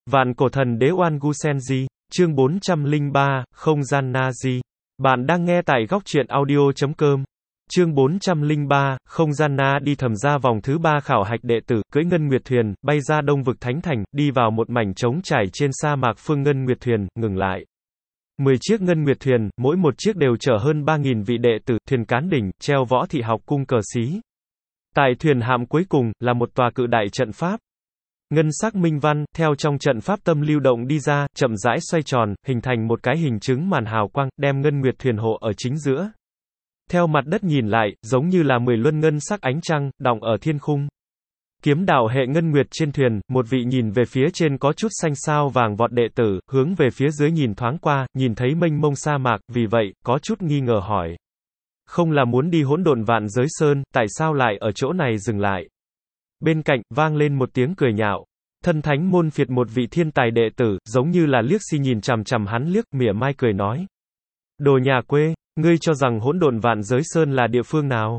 Vạn cổ thần đế Oan Gu Senji, chương 403, không gian Nazi. Bạn đang nghe tại góc truyện audio.com. Chương 403, không gian Na đi thầm ra vòng thứ 3 khảo hạch đệ tử, cưỡi ngân nguyệt thuyền, bay ra Đông vực Thánh Thành, đi vào một mảnh trống trải trên sa mạc phương ngân nguyệt thuyền, ngừng lại. 10 chiếc ngân nguyệt thuyền, mỗi một chiếc đều chở hơn 3.000 vị đệ tử, thuyền cán đỉnh, treo võ thị học cung cờ xí. Tại thuyền hạm cuối cùng, là một tòa cự đại trận pháp. Ngân sắc minh văn, theo trong trận pháp tâm lưu động đi ra, chậm rãi xoay tròn, hình thành một cái hình chứng màn hào quang, đem ngân nguyệt thuyền hộ ở chính giữa. Theo mặt đất nhìn lại, giống như là 10 luân ngân sắc ánh trăng, đọng ở thiên khung. Kiếm đạo hệ ngân nguyệt trên thuyền, một vị nhìn về phía trên có chút xanh sao vàng vọt đệ tử, hướng về phía dưới nhìn thoáng qua, nhìn thấy mênh mông sa mạc, vì vậy, có chút nghi ngờ hỏi. Không là muốn đi hỗn độn vạn giới sơn, tại sao lại ở chỗ này dừng lại? Bên cạnh, vang lên một tiếng cười nhạo. Thân thánh môn phiệt một vị thiên tài đệ tử, giống như là liếc si nhìn chằm chằm hắn liếc, mỉa mai cười nói. Đồ nhà quê, ngươi cho rằng hỗn độn vạn giới sơn là địa phương nào?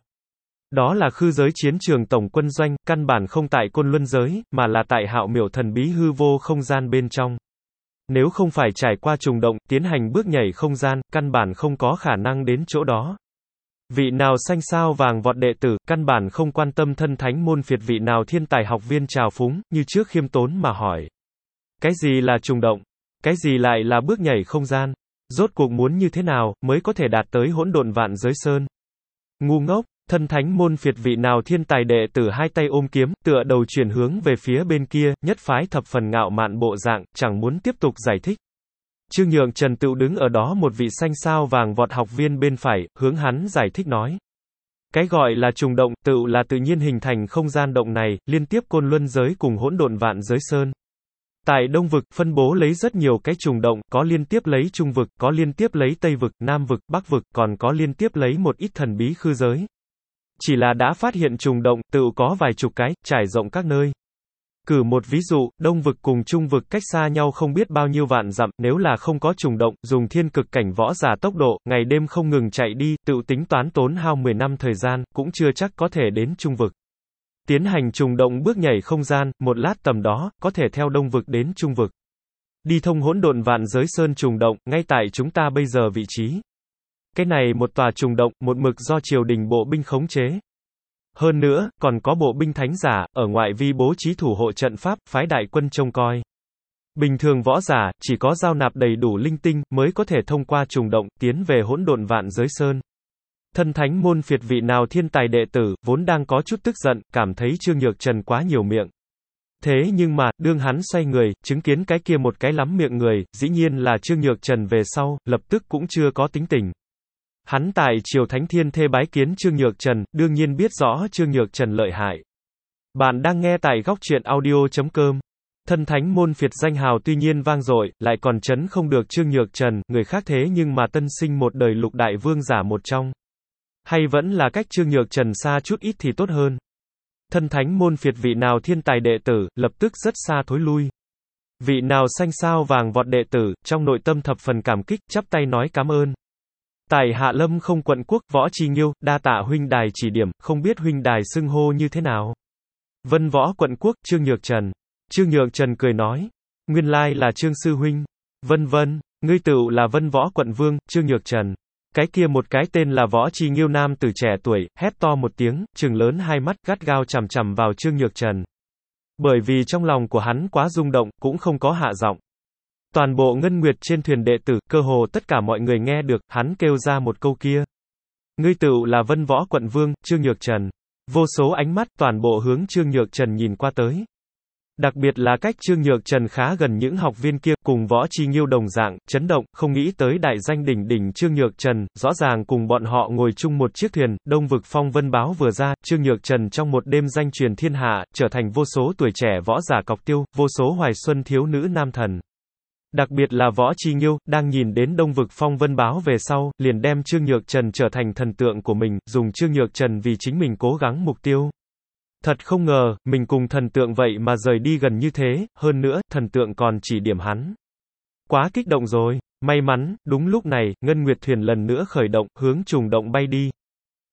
Đó là khư giới chiến trường tổng quân doanh, căn bản không tại côn luân giới, mà là tại hạo miểu thần bí hư vô không gian bên trong. Nếu không phải trải qua trùng động, tiến hành bước nhảy không gian, căn bản không có khả năng đến chỗ đó. Vị nào xanh sao vàng vọt đệ tử, căn bản không quan tâm thân thánh môn phiệt vị nào thiên tài học viên trào phúng, như trước khiêm tốn mà hỏi. Cái gì là trùng động? Cái gì lại là bước nhảy không gian? Rốt cuộc muốn như thế nào, mới có thể đạt tới hỗn độn vạn giới sơn? Ngu ngốc, thân thánh môn phiệt vị nào thiên tài đệ tử hai tay ôm kiếm, tựa đầu chuyển hướng về phía bên kia, nhất phái thập phần ngạo mạn bộ dạng, chẳng muốn tiếp tục giải thích. Trương Nhượng Trần tự đứng ở đó một vị xanh sao vàng vọt học viên bên phải, hướng hắn giải thích nói. Cái gọi là trùng động, tự là tự nhiên hình thành không gian động này, liên tiếp côn luân giới cùng hỗn độn vạn giới sơn. Tại Đông vực, phân bố lấy rất nhiều cái trùng động, có liên tiếp lấy Trung vực, có liên tiếp lấy Tây vực, Nam vực, Bắc vực, còn có liên tiếp lấy một ít thần bí khư giới. Chỉ là đã phát hiện trùng động, tự có vài chục cái, trải rộng các nơi. Cử một ví dụ, Đông vực cùng Trung vực cách xa nhau không biết bao nhiêu vạn dặm, nếu là không có trùng động, dùng thiên cực cảnh võ giả tốc độ, ngày đêm không ngừng chạy đi, tự tính toán tốn hao 10 năm thời gian, cũng chưa chắc có thể đến Trung vực. Tiến hành trùng động bước nhảy không gian, một lát tầm đó, có thể theo Đông vực đến Trung vực. Đi thông hỗn độn vạn giới sơn trùng động, ngay tại chúng ta bây giờ vị trí. Cái này một tòa trùng động, một mực do triều đình bộ binh khống chế. Hơn nữa, còn có bộ binh thánh giả, ở ngoại vi bố trí thủ hộ trận pháp, phái đại quân trông coi. Bình thường võ giả, chỉ có giao nạp đầy đủ linh tinh, mới có thể thông qua trùng động, tiến về hỗn độn vạn giới sơn. Thân thánh môn phiệt vị nào thiên tài đệ tử, vốn đang có chút tức giận, cảm thấy Trương Nhược Trần quá nhiều miệng. Thế nhưng mà, đương hắn xoay người, chứng kiến cái kia một cái lắm miệng người, dĩ nhiên là Trương Nhược Trần về sau, lập tức cũng chưa có tính tình. Hắn tại triều Thánh Thiên Thê bái kiến Trương Nhược Trần, đương nhiên biết rõ Trương Nhược Trần lợi hại. Bạn đang nghe tại góc truyện audio.com. Thân thánh môn phiệt danh hào tuy nhiên vang dội, lại còn chấn không được Trương Nhược Trần, người khác thế nhưng mà tân sinh một đời lục đại vương giả một trong. Hay vẫn là cách Trương Nhược Trần xa chút ít thì tốt hơn. Thân thánh môn phiệt vị nào thiên tài đệ tử, lập tức rất xa thối lui. Vị nào xanh sao vàng vọt đệ tử, trong nội tâm thập phần cảm kích, chắp tay nói cảm ơn. Tại Hạ Lâm không quận quốc, Võ Chi Nghiêu, đa tạ huynh đài chỉ điểm, không biết huynh đài xưng hô như thế nào. Vân Võ quận quốc, Trương Nhược Trần. Trương Nhược Trần cười nói. Nguyên lai là Trương sư huynh. Vân vân, ngươi tựu là Vân Võ quận vương, Trương Nhược Trần. Cái kia một cái tên là Võ Chi Nghiêu nam tử trẻ tuổi, hét to một tiếng, trừng lớn hai mắt, gắt gao chằm chằm vào Trương Nhược Trần. Bởi vì trong lòng của hắn quá rung động, cũng không có hạ giọng. Toàn bộ ngân nguyệt trên thuyền đệ tử, cơ hồ tất cả mọi người nghe được, hắn kêu ra một câu kia. Ngươi tựu là Vân Võ quận vương, Trương Nhược Trần. Vô số ánh mắt, toàn bộ hướng Trương Nhược Trần nhìn qua tới. Đặc biệt là cách Trương Nhược Trần khá gần những học viên kia, cùng Võ Chi Nghiêu đồng dạng, chấn động, không nghĩ tới đại danh đỉnh đỉnh Trương Nhược Trần, rõ ràng cùng bọn họ ngồi chung một chiếc thuyền, Đông vực phong vân báo vừa ra, Trương Nhược Trần trong một đêm danh truyền thiên hạ, trở thành vô số tuổi trẻ võ giả cọc tiêu, vô số hoài xuân thiếu nữ nam thần. Đặc biệt là Võ Chi Nghiêu, đang nhìn đến Đông vực phong vân báo về sau, liền đem Trương Nhược Trần trở thành thần tượng của mình, dùng Trương Nhược Trần vì chính mình cố gắng mục tiêu. Thật không ngờ, mình cùng thần tượng vậy mà rời đi gần như thế, hơn nữa, thần tượng còn chỉ điểm hắn. Quá kích động rồi. May mắn, đúng lúc này, Ngân Nguyệt thuyền lần nữa khởi động, hướng trùng động bay đi.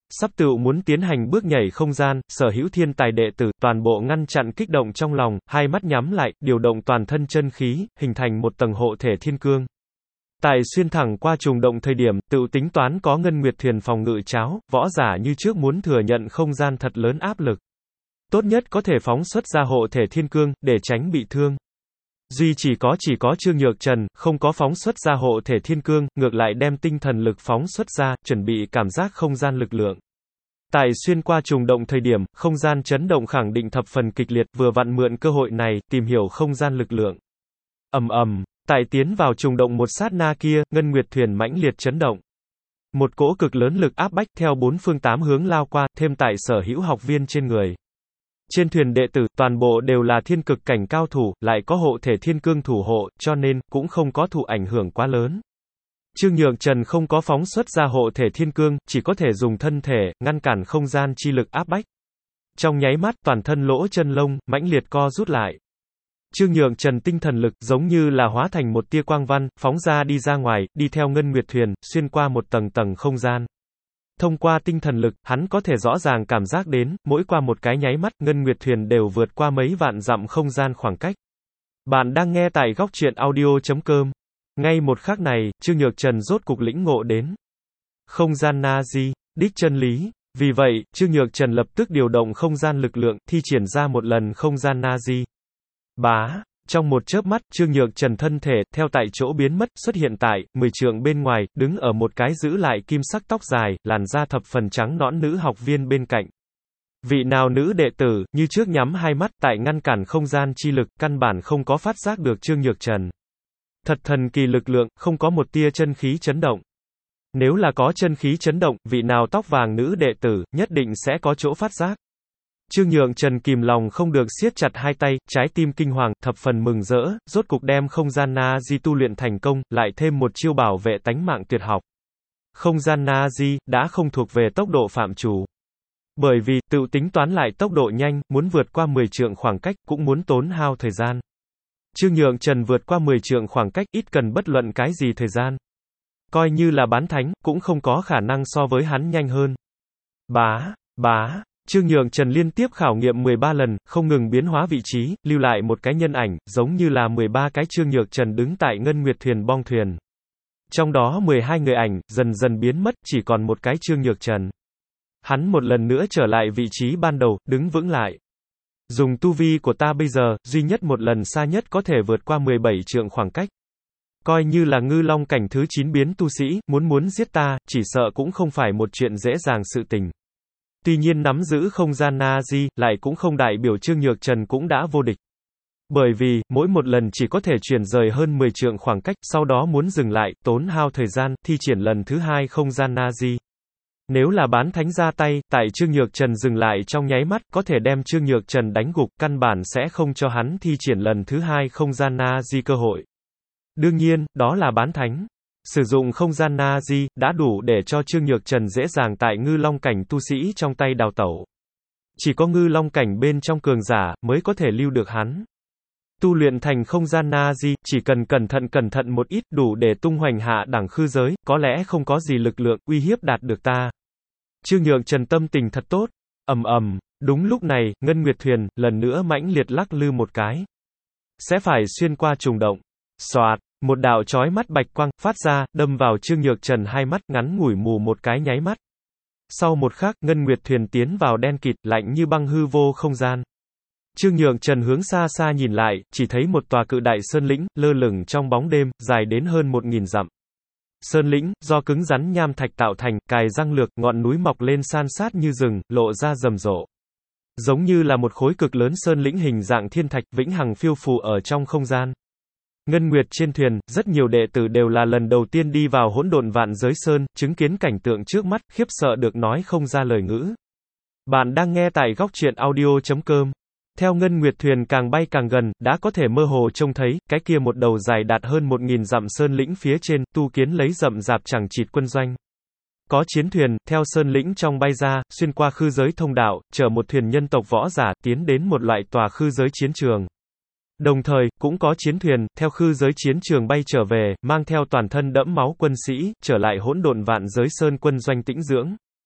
Sắp tựu muốn tiến hành bước nhảy không gian, sở hữu thiên tài đệ tử, toàn bộ ngăn chặn kích động trong lòng, hai mắt nhắm lại, điều động toàn thân chân khí, hình thành một tầng hộ thể thiên cương. Tại xuyên thẳng qua trùng động thời điểm, tựu tính toán có ngân nguyệt thuyền phòng ngự cháo, võ giả như trước muốn thừa nhận không gian thật lớn áp lực. Tốt nhất có thể phóng xuất ra hộ thể thiên cương, để tránh bị thương. Duy chỉ có Trương Nhược Trần, không có phóng xuất ra hộ thể thiên cương, ngược lại đem tinh thần lực phóng xuất ra, chuẩn bị cảm giác không gian lực lượng. Tại xuyên qua trùng động thời điểm, không gian chấn động khẳng định thập phần kịch liệt, vừa vặn mượn cơ hội này, tìm hiểu không gian lực lượng. Tại tiến vào trùng động một sát na kia, ngân nguyệt thuyền mãnh liệt chấn động. Một cỗ cực lớn lực áp bách theo bốn phương tám hướng lao qua, thêm tại sở hữu học viên trên người. Trên thuyền đệ tử, toàn bộ đều là thiên cực cảnh cao thủ, lại có hộ thể thiên cương thủ hộ, cho nên, cũng không có thụ ảnh hưởng quá lớn. Trương Nhược Trần không có phóng xuất ra hộ thể thiên cương, chỉ có thể dùng thân thể, ngăn cản không gian chi lực áp bách. Trong nháy mắt, toàn thân lỗ chân lông, mãnh liệt co rút lại. Trương Nhược Trần tinh thần lực, giống như là hóa thành một tia quang văn, phóng ra đi ra ngoài, đi theo ngân nguyệt thuyền, xuyên qua một tầng tầng không gian. Thông qua tinh thần lực, hắn có thể rõ ràng cảm giác đến, mỗi qua một cái nháy mắt, ngân nguyệt thuyền đều vượt qua mấy vạn dặm không gian khoảng cách. Bạn đang nghe tại góc truyện audio.com. Ngay một khắc này, Trương Nhược Trần rốt cục lĩnh ngộ đến không gian na-di, đích chân lý. Vì vậy, Trương Nhược Trần lập tức điều động không gian lực lượng, thi triển ra một lần không gian na-di. Trong một chớp mắt, Trương Nhược Trần thân thể, theo tại chỗ biến mất, xuất hiện tại 10 trượng bên ngoài, đứng ở một cái giữ lại kim sắc tóc dài, làn da thập phần trắng nõn nữ học viên bên cạnh. Vị nào nữ đệ tử, như trước nhắm hai mắt, tại ngăn cản không gian chi lực, căn bản không có phát giác được Trương Nhược Trần. Thật thần kỳ lực lượng, không có một tia chân khí chấn động. Nếu là có chân khí chấn động, vị nào tóc vàng nữ đệ tử, nhất định sẽ có chỗ phát giác. Trương Nhược Trần kìm lòng không được siết chặt hai tay, trái tim kinh hoàng, thập phần mừng rỡ, rốt cục đem không gian na-di tu luyện thành công, lại thêm một chiêu bảo vệ tánh mạng tuyệt học. Không gian na-di, đã không thuộc về tốc độ phạm chủ. Bởi vì, tự tính toán lại tốc độ nhanh, muốn vượt qua 10 trượng khoảng cách, cũng muốn tốn hao thời gian. Trương Nhược Trần vượt qua 10 trượng khoảng cách, ít cần bất luận cái gì thời gian. Coi như là bán thánh, cũng không có khả năng so với hắn nhanh hơn. Trương Nhược Trần liên tiếp khảo nghiệm 13 lần, không ngừng biến hóa vị trí, lưu lại một cái nhân ảnh, giống như là 13 cái Trương Nhược Trần đứng tại ngân nguyệt thuyền bong thuyền. Trong đó 12 người ảnh, dần dần biến mất, chỉ còn một cái Trương Nhược Trần. Hắn một lần nữa trở lại vị trí ban đầu, đứng vững lại. Dùng tu vi của ta bây giờ, duy nhất một lần xa nhất có thể vượt qua 17 trượng khoảng cách. Coi như là ngư long cảnh thứ 9 biến tu sĩ, muốn giết ta, chỉ sợ cũng không phải một chuyện dễ dàng sự tình. Tuy nhiên nắm giữ không gian na-di, lại cũng không đại biểu Trương Nhược Trần cũng đã vô địch. Bởi vì, mỗi một lần chỉ có thể chuyển rời hơn 10 trượng khoảng cách, sau đó muốn dừng lại, tốn hao thời gian, thi triển lần thứ hai không gian na-di. Nếu là bán thánh ra tay, tại Trương Nhược Trần dừng lại trong nháy mắt, có thể đem Trương Nhược Trần đánh gục, căn bản sẽ không cho hắn thi triển lần thứ hai không gian na-di cơ hội. Đương nhiên, đó là bán thánh. Sử dụng không gian na-di, đã đủ để cho Trương Nhược Trần dễ dàng tại ngư long cảnh tu sĩ trong tay đào tẩu. Chỉ có ngư long cảnh bên trong cường giả, mới có thể lưu được hắn. Tu luyện thành không gian na-di, chỉ cần cẩn thận một ít, đủ để tung hoành hạ đẳng khư giới, có lẽ không có gì lực lượng, uy hiếp đạt được ta. Trương Nhược Trần tâm tình thật tốt. Đúng lúc này, ngân nguyệt thuyền, lần nữa mãnh liệt lắc lư một cái. Sẽ phải xuyên qua trùng động. Xoạt, một đạo chói mắt bạch quang, phát ra, đâm vào Trương Nhược Trần hai mắt, ngắn ngủi mù một cái nháy mắt. Sau một khắc, ngân nguyệt thuyền tiến vào đen kịt, lạnh như băng hư vô không gian. Trương Nhược Trần hướng xa xa nhìn lại, chỉ thấy một tòa cự đại sơn lĩnh, lơ lửng trong bóng đêm, dài đến hơn 1000 dặm. Sơn lĩnh, do cứng rắn nham thạch tạo thành, cài răng lược, ngọn núi mọc lên san sát như rừng, lộ ra rầm rộ. Giống như là một khối cực lớn sơn lĩnh hình dạng thiên thạch, vĩnh hằng phiêu phù ở trong không gian. Ngân nguyệt trên thuyền, rất nhiều đệ tử đều là lần đầu tiên đi vào hỗn độn vạn giới sơn, chứng kiến cảnh tượng trước mắt, khiếp sợ được nói không ra lời ngữ. Bạn đang nghe tại góc truyện audio.com. Theo ngân nguyệt thuyền càng bay càng gần, đã có thể mơ hồ trông thấy, cái kia một đầu dài đạt hơn 1000 dặm sơn lĩnh phía trên, tu kiến lấy rậm rạp chẳng chịt quân doanh. Có chiến thuyền, theo sơn lĩnh trong bay ra, xuyên qua khư giới thông đạo, chở một thuyền nhân tộc võ giả, tiến đến một loại tòa khư giới chiến trường. Đồng thời, cũng có chiến thuyền, theo khư giới chiến trường bay trở về, mang theo toàn thân đẫm máu quân sĩ, trở lại hỗn độn vạn giới sơn quân doanh tĩnh dưỡng.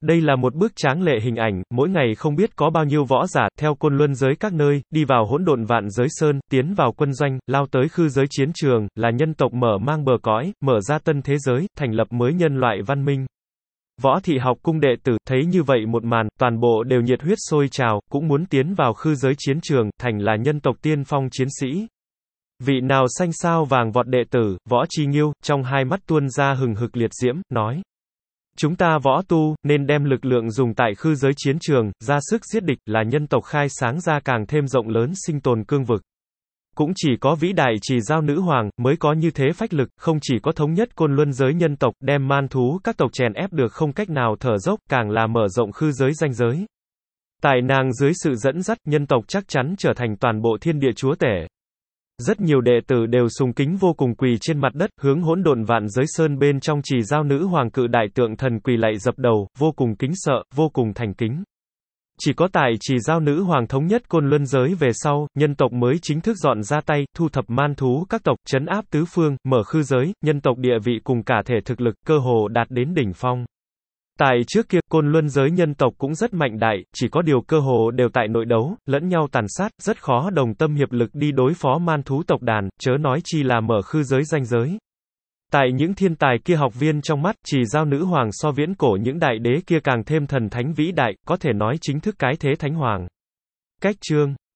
Đây là một bức tráng lệ hình ảnh, mỗi ngày không biết có bao nhiêu võ giả, theo côn luân giới các nơi, đi vào hỗn độn vạn giới sơn, tiến vào quân doanh, lao tới khư giới chiến trường, là nhân tộc mở mang bờ cõi, mở ra tân thế giới, thành lập mới nhân loại văn minh. Võ Thị học cung đệ tử, thấy như vậy một màn, toàn bộ đều nhiệt huyết sôi trào, cũng muốn tiến vào khư giới chiến trường, thành là nhân tộc tiên phong chiến sĩ. Vị nào xanh sao vàng vọt đệ tử, Võ Chi Nghiêu, trong hai mắt tuôn ra hừng hực liệt diễm, nói. Chúng ta võ tu, nên đem lực lượng dùng tại khư giới chiến trường, ra sức giết địch, là nhân tộc khai sáng ra càng thêm rộng lớn sinh tồn cương vực. Cũng chỉ có vĩ đại Trì Giao Nữ Hoàng, mới có như thế phách lực, không chỉ có thống nhất côn luân giới nhân tộc, đem man thú các tộc chèn ép được không cách nào thở dốc, càng là mở rộng khư giới ranh giới. Tại nàng dưới sự dẫn dắt, nhân tộc chắc chắn trở thành toàn bộ thiên địa chúa tể. Rất nhiều đệ tử đều sùng kính vô cùng quỳ trên mặt đất, hướng hỗn độn vạn giới sơn bên trong Trì Giao Nữ Hoàng cự đại tượng thần quỳ lạy dập đầu, vô cùng kính sợ, vô cùng thành kính. Chỉ có tại Trì Giao Nữ Hoàng thống nhất côn luân giới về sau, nhân tộc mới chính thức dọn ra tay, thu thập man thú các tộc, trấn áp tứ phương, mở khư giới, nhân tộc địa vị cùng cả thể thực lực, cơ hồ đạt đến đỉnh phong. Tại trước kia, côn luân giới nhân tộc cũng rất mạnh đại, chỉ có điều cơ hồ đều tại nội đấu, lẫn nhau tàn sát, rất khó đồng tâm hiệp lực đi đối phó man thú tộc đàn, chớ nói chi là mở khư giới ranh giới. Tại những thiên tài kia học viên trong mắt, Trì Giao Nữ Hoàng so viễn cổ những đại đế kia càng thêm thần thánh vĩ đại, có thể nói chính thức cái thế thánh hoàng. Cách chương